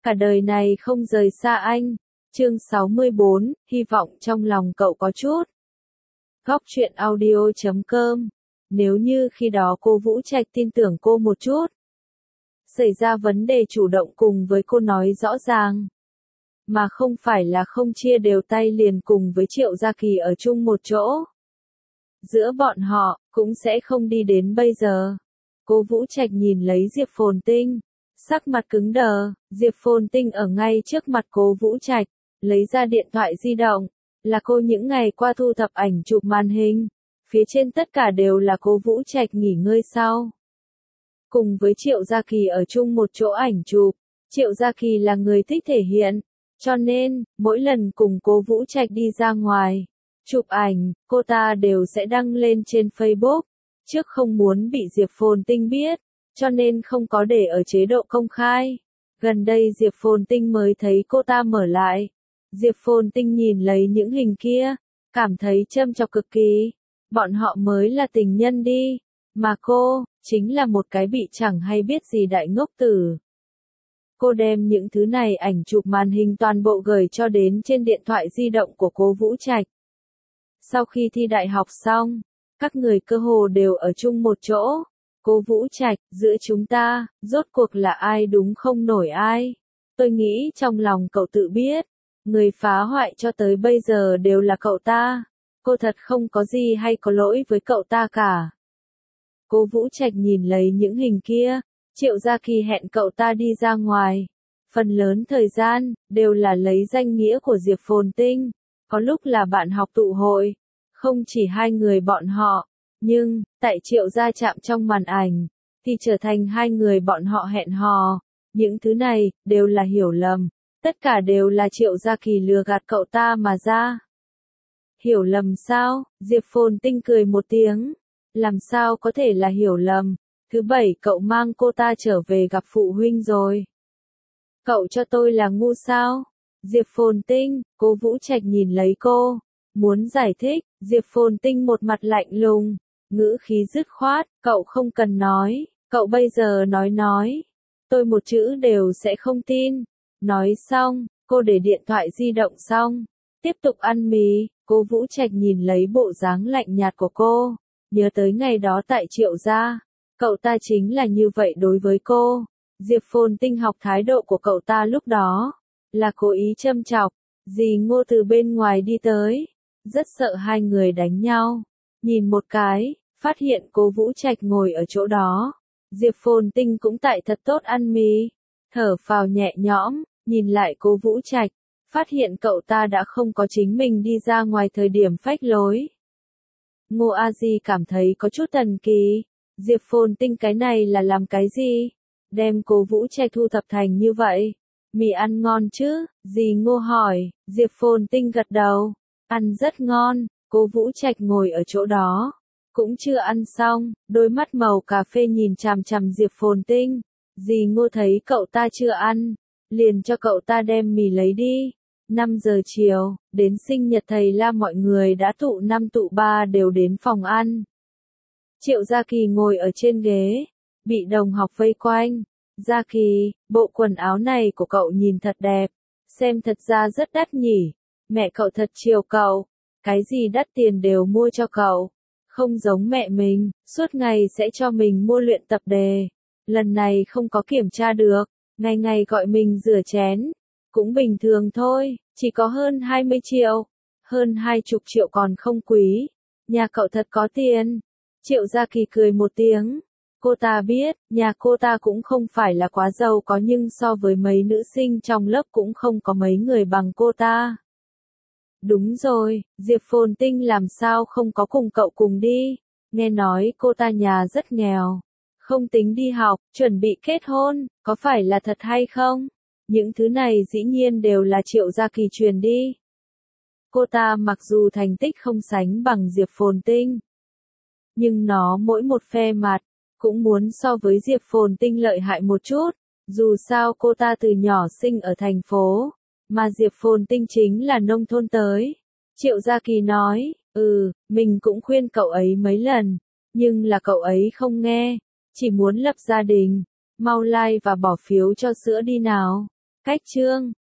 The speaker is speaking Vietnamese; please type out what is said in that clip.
cả đời này không rời xa anh. Chương 64, hy vọng trong lòng cậu có chút. Góc truyện audio.com. Nếu như khi đó cô Vũ Trạch tin tưởng cô một chút, xảy ra vấn đề chủ động cùng với cô nói rõ ràng, mà không phải là không chia đều tay liền cùng với Triệu Gia Kỳ ở chung một chỗ, giữa bọn họ cũng sẽ không đi đến bây giờ. Cô Vũ Trạch nhìn lấy Diệp Phồn Tinh, sắc mặt cứng đờ. Diệp Phồn Tinh ở ngay trước mặt cô Vũ Trạch, lấy ra điện thoại di động, là cô những ngày qua thu thập ảnh chụp màn hình, phía trên tất cả đều là cô Vũ Trạch nghỉ ngơi sau, cùng với Triệu Gia Kỳ ở chung một chỗ ảnh chụp. Triệu Gia Kỳ là người thích thể hiện, cho nên mỗi lần cùng cô Vũ Trạch đi ra ngoài chụp ảnh, cô ta đều sẽ đăng lên trên Facebook. Trước không muốn bị Diệp Phồn Tinh biết, cho nên không có để ở chế độ công khai. Gần đây Diệp Phồn Tinh mới thấy cô ta mở lại. Diệp Phồn Tinh nhìn lấy những hình kia, cảm thấy châm chọc cực kỳ. Bọn họ mới là tình nhân đi, mà cô chính là một cái bị chẳng hay biết gì đại ngốc tử. Cô đem những thứ này ảnh chụp màn hình toàn bộ gửi cho đến trên điện thoại di động của cô Vũ Trạch. Sau khi thi đại học xong, các người cơ hồ đều ở chung một chỗ. Cô Vũ Trạch, giữa chúng ta, rốt cuộc là ai đúng không nổi ai. Tôi nghĩ trong lòng cậu tự biết, người phá hoại cho tới bây giờ đều là cậu ta. Cô thật không có gì hay có lỗi với cậu ta cả. Cô Vũ Trạch nhìn lấy những hình kia, Triệu Gia Kỳ hẹn cậu ta đi ra ngoài. Phần lớn thời gian, đều là lấy danh nghĩa của Diệp Phồn Tinh. Có lúc là bạn học tụ hội, không chỉ hai người bọn họ, nhưng, tại Triệu gia chạm trong màn ảnh, thì trở thành hai người bọn họ hẹn hò. Những thứ này, đều là hiểu lầm, tất cả đều là Triệu Gia Kỳ lừa gạt cậu ta mà ra. Hiểu lầm sao? Diệp Phồn Tinh cười một tiếng. Làm sao có thể là hiểu lầm? Thứ bảy cậu mang cô ta trở về gặp phụ huynh rồi. Cậu cho tôi là ngu sao? Diệp Phồn Tinh, cô Vũ Trạch nhìn lấy cô, muốn giải thích. Diệp Phồn Tinh một mặt lạnh lùng, ngữ khí dứt khoát, cậu không cần nói, cậu bây giờ nói, tôi một chữ đều sẽ không tin. Nói xong, cô để điện thoại di động xong, tiếp tục ăn mì. Cô Vũ Trạch nhìn lấy bộ dáng lạnh nhạt của cô, nhớ tới ngày đó tại Triệu gia, cậu ta chính là như vậy đối với cô. Diệp Phồn Tinh học thái độ của cậu ta lúc đó, là cố ý châm chọc. Dì Ngô từ bên ngoài đi tới, rất sợ hai người đánh nhau. Nhìn một cái, phát hiện cô Vũ Trạch ngồi ở chỗ đó. Diệp Phồn Tinh cũng tại thật tốt ăn mì, thở phào nhẹ nhõm, nhìn lại cô Vũ Trạch, phát hiện cậu ta đã không có chính mình đi ra ngoài thời điểm phách lối. Ngô A Di cảm thấy có chút thần kỳ. Diệp Phồn Tinh cái này là làm cái gì? Đem cô Vũ Trạch thu thập thành như vậy. Mì ăn ngon chứ? Dì Ngô hỏi. Diệp Phồn Tinh gật đầu. Ăn rất ngon. Cô Vũ Trạch ngồi ở chỗ đó, cũng chưa ăn xong, đôi mắt màu cà phê nhìn chằm chằm Diệp Phồn Tinh. Dì Ngô thấy cậu ta chưa ăn, liền cho cậu ta đem mì lấy đi. 5 giờ chiều, đến sinh nhật thầy La mọi người đã tụ 5 tụ 3 đều đến phòng ăn. Triệu Gia Kỳ ngồi ở trên ghế, bị đồng học vây quanh. Gia Kỳ, bộ quần áo này của cậu nhìn thật đẹp, xem thật ra rất đắt nhỉ. Mẹ cậu thật chiều cậu, cái gì đắt tiền đều mua cho cậu. Không giống mẹ mình, suốt ngày sẽ cho mình mua luyện tập đề. Lần này không có kiểm tra được, ngày ngày gọi mình rửa chén. Cũng bình thường thôi, chỉ có hơn 20 triệu. Hơn 20 triệu còn không quý. Nhà cậu thật có tiền. Triệu Gia Kỳ cười một tiếng. Cô ta biết, nhà cô ta cũng không phải là quá giàu có nhưng so với mấy nữ sinh trong lớp cũng không có mấy người bằng cô ta. Đúng rồi, Diệp Phồn Tinh làm sao không có cùng cậu cùng đi. Nghe nói cô ta nhà rất nghèo, không tính đi học, chuẩn bị kết hôn, có phải là thật hay không? Những thứ này dĩ nhiên đều là Triệu Gia Kỳ truyền đi. Cô ta mặc dù thành tích không sánh bằng Diệp Phồn Tinh, nhưng nó mỗi một phe mặt, cũng muốn so với Diệp Phồn Tinh lợi hại một chút. Dù sao cô ta từ nhỏ sinh ở thành phố, mà Diệp Phồn Tinh chính là nông thôn tới. Triệu Gia Kỳ nói, mình cũng khuyên cậu ấy mấy lần, nhưng là cậu ấy không nghe, chỉ muốn lập gia đình. Mau like và bỏ phiếu cho sữa đi nào. Cách chương